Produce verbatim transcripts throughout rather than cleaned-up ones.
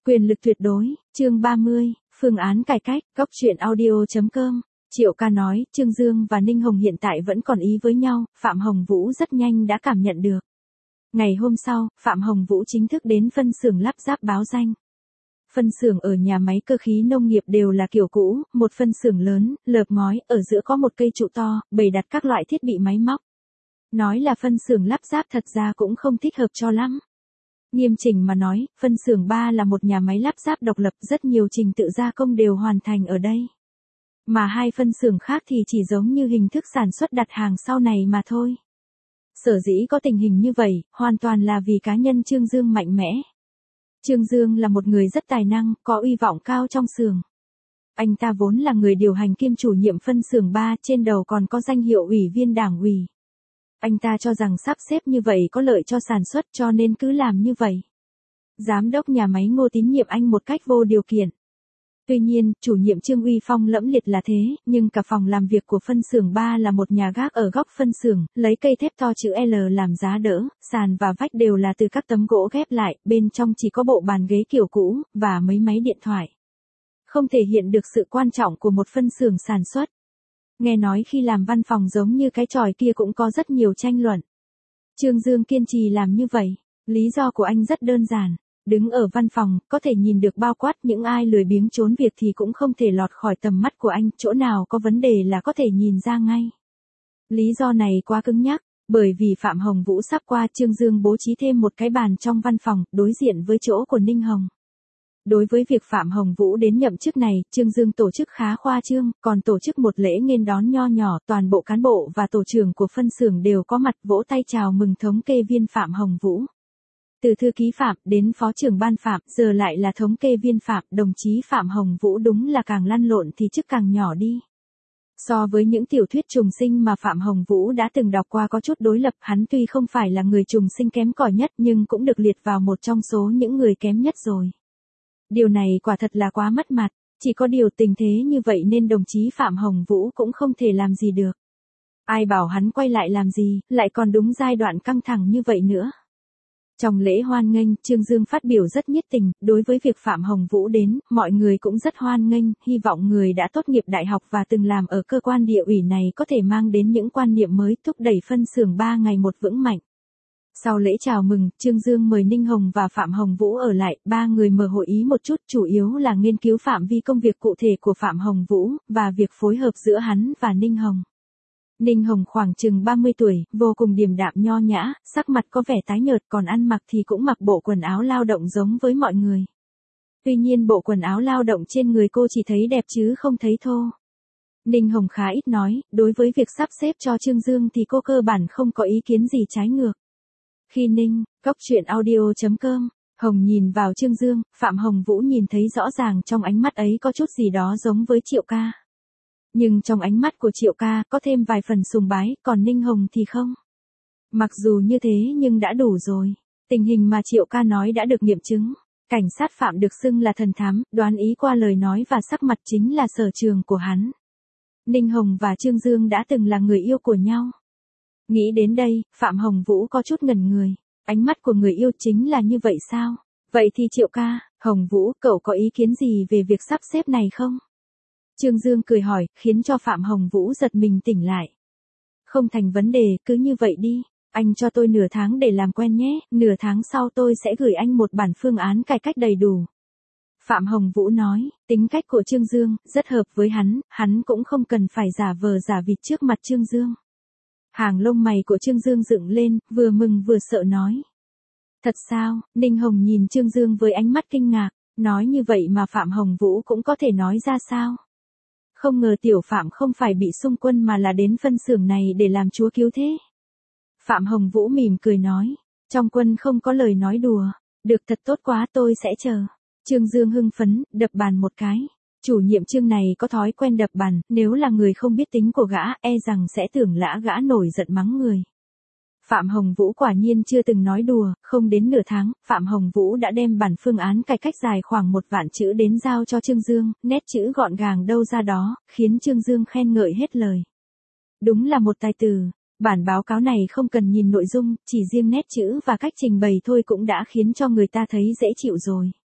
Quyền lực tuyệt đối, chương ba mươi, phương án cải cách, góc truyện audio.com. Triệu Ca nói, Trương Dương và Ninh Hồng hiện tại vẫn còn ý với nhau, Phạm Hồng Vũ rất nhanh đã cảm nhận được. Ngày hôm sau, Phạm Hồng Vũ chính thức đến phân xưởng lắp ráp báo danh. Phân xưởng ở nhà máy cơ khí nông nghiệp đều là kiểu cũ, một phân xưởng lớn, lợp ngói, ở giữa có một cây trụ to, bày đặt các loại thiết bị máy móc. Nói là phân xưởng lắp ráp thật ra cũng không thích hợp cho lắm. Nghiêm chỉnh mà nói, phân xưởng ba là một nhà máy lắp ráp độc lập, rất nhiều trình tự gia công đều hoàn thành ở đây. Mà hai phân xưởng khác thì chỉ giống như hình thức sản xuất đặt hàng sau này mà thôi. Sở dĩ có tình hình như vậy, hoàn toàn là vì cá nhân Trương Dương mạnh mẽ. Trương Dương là một người rất tài năng, có uy vọng cao trong xưởng. Anh ta vốn là người điều hành kiêm chủ nhiệm phân xưởng ba, trên đầu còn có danh hiệu ủy viên đảng ủy. Anh ta cho rằng sắp xếp như vậy có lợi cho sản xuất cho nên cứ làm như vậy. Giám đốc nhà máy Ngô tín nhiệm anh một cách vô điều kiện. Tuy nhiên, chủ nhiệm Trương uy phong lẫm liệt là thế, nhưng cả phòng làm việc của phân xưởng ba là một nhà gác ở góc phân xưởng, lấy cây thép to chữ L làm giá đỡ, sàn và vách đều là từ các tấm gỗ ghép lại, bên trong chỉ có bộ bàn ghế kiểu cũ, và mấy máy điện thoại. Không thể hiện được sự quan trọng của một phân xưởng sản xuất. Nghe nói khi làm văn phòng giống như cái chòi kia cũng có rất nhiều tranh luận. Trương Dương kiên trì làm như vậy, lý do của anh rất đơn giản. Đứng ở văn phòng, có thể nhìn được bao quát, những ai lười biếng trốn việc thì cũng không thể lọt khỏi tầm mắt của anh, chỗ nào có vấn đề là có thể nhìn ra ngay. Lý do này quá cứng nhắc, bởi vì Phạm Hồng Vũ sắp qua, Trương Dương bố trí thêm một cái bàn trong văn phòng, đối diện với chỗ của Ninh Hồng. Đối với việc Phạm Hồng Vũ đến nhậm chức này, Trương Dương tổ chức khá khoa trương, còn tổ chức một lễ nghênh đón nho nhỏ, toàn bộ cán bộ và tổ trưởng của phân xưởng đều có mặt, vỗ tay chào mừng thống kê viên Phạm Hồng Vũ. Từ thư ký Phạm đến phó trưởng ban Phạm, giờ lại là thống kê viên Phạm, đồng chí Phạm Hồng Vũ đúng là càng lăn lộn thì chức càng nhỏ đi. So với những tiểu thuyết trùng sinh mà Phạm Hồng Vũ đã từng đọc qua có chút đối lập, hắn tuy không phải là người trùng sinh kém cỏi nhất nhưng cũng được liệt vào một trong số những người kém nhất rồi. Điều này quả thật là quá mất mặt, chỉ có điều tình thế như vậy nên đồng chí Phạm Hồng Vũ cũng không thể làm gì được. Ai bảo hắn quay lại làm gì, lại còn đúng giai đoạn căng thẳng như vậy nữa. Trong lễ hoan nghênh, Trương Dương phát biểu rất nhiệt tình, đối với việc Phạm Hồng Vũ đến, mọi người cũng rất hoan nghênh, hy vọng người đã tốt nghiệp đại học và từng làm ở cơ quan địa ủy này có thể mang đến những quan niệm mới, thúc đẩy phân xưởng ba ngày một vững mạnh. Sau lễ chào mừng, Trương Dương mời Ninh Hồng và Phạm Hồng Vũ ở lại, ba người mở hội ý một chút, chủ yếu là nghiên cứu phạm vi công việc cụ thể của Phạm Hồng Vũ, và việc phối hợp giữa hắn và Ninh Hồng. Ninh Hồng khoảng chừng ba mươi tuổi, vô cùng điềm đạm nho nhã, sắc mặt có vẻ tái nhợt, còn ăn mặc thì cũng mặc bộ quần áo lao động giống với mọi người. Tuy nhiên bộ quần áo lao động trên người cô chỉ thấy đẹp chứ không thấy thô. Ninh Hồng khá ít nói, đối với việc sắp xếp cho Trương Dương thì cô cơ bản không có ý kiến gì trái ngược. Khi Ninh, góc truyện audio.com, Hồng nhìn vào Trương Dương, Phạm Hồng Vũ nhìn thấy rõ ràng trong ánh mắt ấy có chút gì đó giống với Triệu Ca. Nhưng trong ánh mắt của Triệu Ca có thêm vài phần sùng bái, còn Ninh Hồng thì không. Mặc dù như thế nhưng đã đủ rồi. Tình hình mà Triệu Ca nói đã được nghiệm chứng. Cảnh sát Phạm được xưng là thần thám, đoán ý qua lời nói và sắc mặt chính là sở trường của hắn. Ninh Hồng và Trương Dương đã từng là người yêu của nhau. Nghĩ đến đây, Phạm Hồng Vũ có chút ngẩn người. Ánh mắt của người yêu chính là như vậy sao? Vậy thì Triệu Ca, Hồng Vũ, cậu có ý kiến gì về việc sắp xếp này không? Trương Dương cười hỏi, khiến cho Phạm Hồng Vũ giật mình tỉnh lại. Không thành vấn đề, cứ như vậy đi. Anh cho tôi nửa tháng để làm quen nhé, nửa tháng sau tôi sẽ gửi anh một bản phương án cải cách đầy đủ. Phạm Hồng Vũ nói, tính cách của Trương Dương, rất hợp với hắn, hắn cũng không cần phải giả vờ giả vịt trước mặt Trương Dương. Hàng lông mày của Trương Dương dựng lên, vừa mừng vừa sợ nói. Thật sao? Ninh Hồng nhìn Trương Dương với ánh mắt kinh ngạc, nói như vậy mà Phạm Hồng Vũ cũng có thể nói ra sao? Không ngờ tiểu Phạm không phải bị xung quân mà là đến phân xưởng này để làm chúa cứu thế. Phạm Hồng Vũ mỉm cười nói, trong quân không có lời nói đùa, được thật tốt quá tôi sẽ chờ. Trương Dương hưng phấn, đập bàn một cái. Chủ nhiệm Trương này có thói quen đập bàn, nếu là người không biết tính của gã, e rằng sẽ tưởng lã gã nổi giận mắng người. Phạm Hồng Vũ quả nhiên chưa từng nói đùa, không đến nửa tháng, Phạm Hồng Vũ đã đem bản phương án cải cách dài khoảng một vạn chữ đến giao cho Trương Dương, nét chữ gọn gàng đâu ra đó, khiến Trương Dương khen ngợi hết lời. Đúng là một tài tử, bản báo cáo này không cần nhìn nội dung, chỉ riêng nét chữ và cách trình bày thôi cũng đã khiến cho người ta thấy dễ chịu rồi.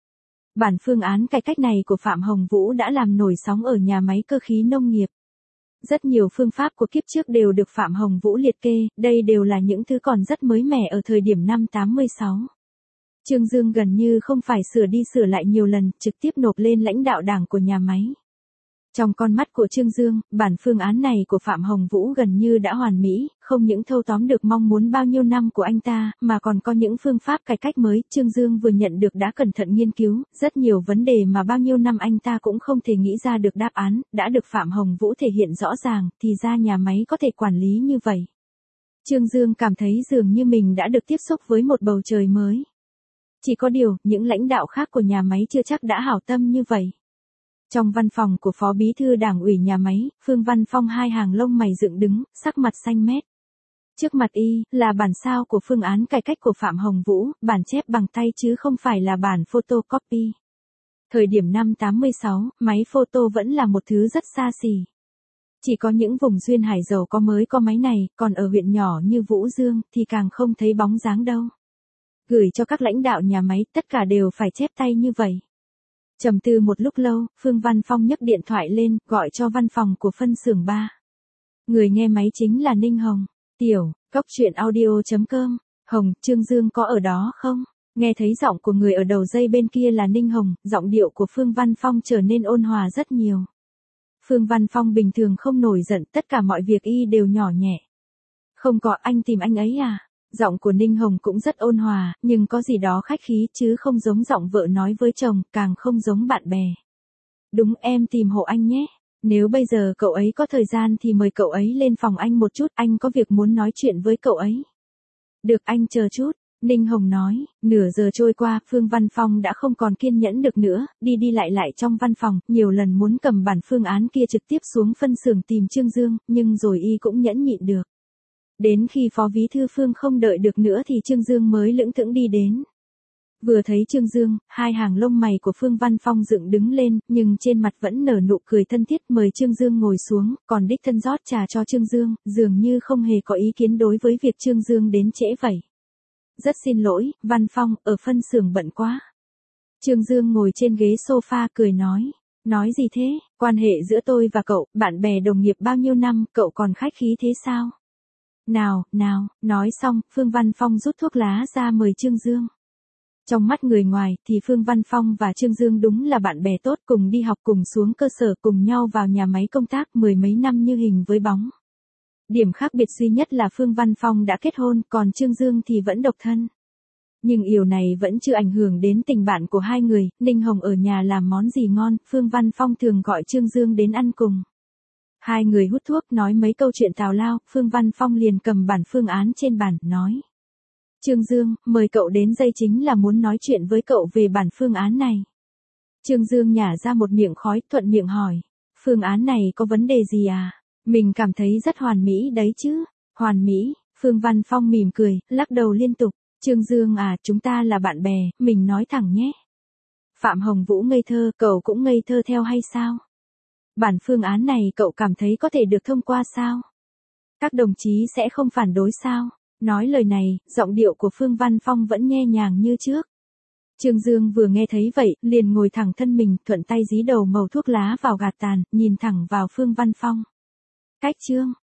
Bản phương án cải cách này của Phạm Hồng Vũ đã làm nổi sóng ở nhà máy cơ khí nông nghiệp. Rất nhiều phương pháp của kiếp trước đều được Phạm Hồng Vũ liệt kê, đây đều là những thứ còn rất mới mẻ ở thời điểm năm tám mươi sáu. Trương Dương gần như không phải sửa đi sửa lại nhiều lần, trực tiếp nộp lên lãnh đạo đảng của nhà máy. Trong con mắt của Trương Dương, bản phương án này của Phạm Hồng Vũ gần như đã hoàn mỹ, không những thâu tóm được mong muốn bao nhiêu năm của anh ta, mà còn có những phương pháp cải cách mới, Trương Dương vừa nhận được đã cẩn thận nghiên cứu, rất nhiều vấn đề mà bao nhiêu năm anh ta cũng không thể nghĩ ra được đáp án, đã được Phạm Hồng Vũ thể hiện rõ ràng, thì ra nhà máy có thể quản lý như vậy. Trương Dương cảm thấy dường như mình đã được tiếp xúc với một bầu trời mới. Chỉ có điều, những lãnh đạo khác của nhà máy chưa chắc đã hảo tâm như vậy. Trong văn phòng của Phó Bí thư Đảng ủy nhà máy, Phương Văn Phong hai hàng lông mày dựng đứng, sắc mặt xanh mét. Trước mặt y, là bản sao của phương án cải cách của Phạm Hồng Vũ, bản chép bằng tay chứ không phải là bản photocopy. Thời điểm năm tám mươi sáu, máy photo vẫn là một thứ rất xa xỉ. Chỉ có những vùng duyên hải giàu có mới có máy này, còn ở huyện nhỏ như Vũ Dương thì càng không thấy bóng dáng đâu. Gửi cho các lãnh đạo nhà máy, tất cả đều phải chép tay như vậy. Trầm tư một lúc lâu, Phương Văn Phong nhấc điện thoại lên, gọi cho văn phòng của phân xưởng ba. Người nghe máy chính là Ninh Hồng. Tiểu, cốc truyện audio chấm com. Hồng, Trương Dương có ở đó không? Nghe thấy giọng của người ở đầu dây bên kia là Ninh Hồng, giọng điệu của Phương Văn Phong trở nên ôn hòa rất nhiều. Phương Văn Phong bình thường không nổi giận, tất cả mọi việc y đều nhỏ nhẹ. Không có, anh tìm anh ấy à? Giọng của Ninh Hồng cũng rất ôn hòa, nhưng có gì đó khách khí chứ không giống giọng vợ nói với chồng, càng không giống bạn bè. Đúng, em tìm hộ anh nhé. Nếu bây giờ cậu ấy có thời gian thì mời cậu ấy lên phòng anh một chút, anh có việc muốn nói chuyện với cậu ấy. Được, anh chờ chút, Ninh Hồng nói. Nửa giờ trôi qua, Phương Văn Phong đã không còn kiên nhẫn được nữa, đi đi lại lại trong văn phòng, nhiều lần muốn cầm bản phương án kia trực tiếp xuống phân xưởng tìm Trương Dương, nhưng rồi y cũng nhẫn nhịn được. Đến khi Phó Bí thư Phương không đợi được nữa thì Trương Dương mới lững thững đi đến. Vừa thấy Trương Dương, hai hàng lông mày của Phương Văn Phong dựng đứng lên, nhưng trên mặt vẫn nở nụ cười thân thiết mời Trương Dương ngồi xuống, còn đích thân rót trà cho Trương Dương, dường như không hề có ý kiến đối với việc Trương Dương đến trễ vậy. Rất xin lỗi, Văn Phong, ở phân xưởng bận quá. Trương Dương ngồi trên ghế sofa cười nói. Nói gì thế, quan hệ giữa tôi và cậu, bạn bè đồng nghiệp bao nhiêu năm, cậu còn khách khí thế sao? Nào, nào, nói xong, Phương Văn Phong rút thuốc lá ra mời Trương Dương. Trong mắt người ngoài, thì Phương Văn Phong và Trương Dương đúng là bạn bè tốt, cùng đi học cùng xuống cơ sở, cùng nhau vào nhà máy công tác mười mấy năm như hình với bóng. Điểm khác biệt duy nhất là Phương Văn Phong đã kết hôn, còn Trương Dương thì vẫn độc thân. Nhưng điều này vẫn chưa ảnh hưởng đến tình bạn của hai người, Ninh Hồng ở nhà làm món gì ngon, Phương Văn Phong thường gọi Trương Dương đến ăn cùng. Hai người hút thuốc nói mấy câu chuyện tào lao, Phương Văn Phong liền cầm bản phương án trên bàn, nói. Trương Dương, mời cậu đến đây chính là muốn nói chuyện với cậu về bản phương án này. Trương Dương nhả ra một miệng khói, thuận miệng hỏi. Phương án này có vấn đề gì à? Mình cảm thấy rất hoàn mỹ đấy chứ. Hoàn mỹ, Phương Văn Phong mỉm cười, lắc đầu liên tục. Trương Dương à, chúng ta là bạn bè, mình nói thẳng nhé. Phạm Hồng Vũ ngây thơ, cậu cũng ngây thơ theo hay sao? Bản phương án này cậu cảm thấy có thể được thông qua sao? Các đồng chí sẽ không phản đối sao? Nói lời này, giọng điệu của Phương Văn Phong vẫn nhẹ nhàng như trước. Trương Dương vừa nghe thấy vậy, liền ngồi thẳng thân mình, thuận tay dí đầu màu thuốc lá vào gạt tàn, nhìn thẳng vào Phương Văn Phong. Cách Trương,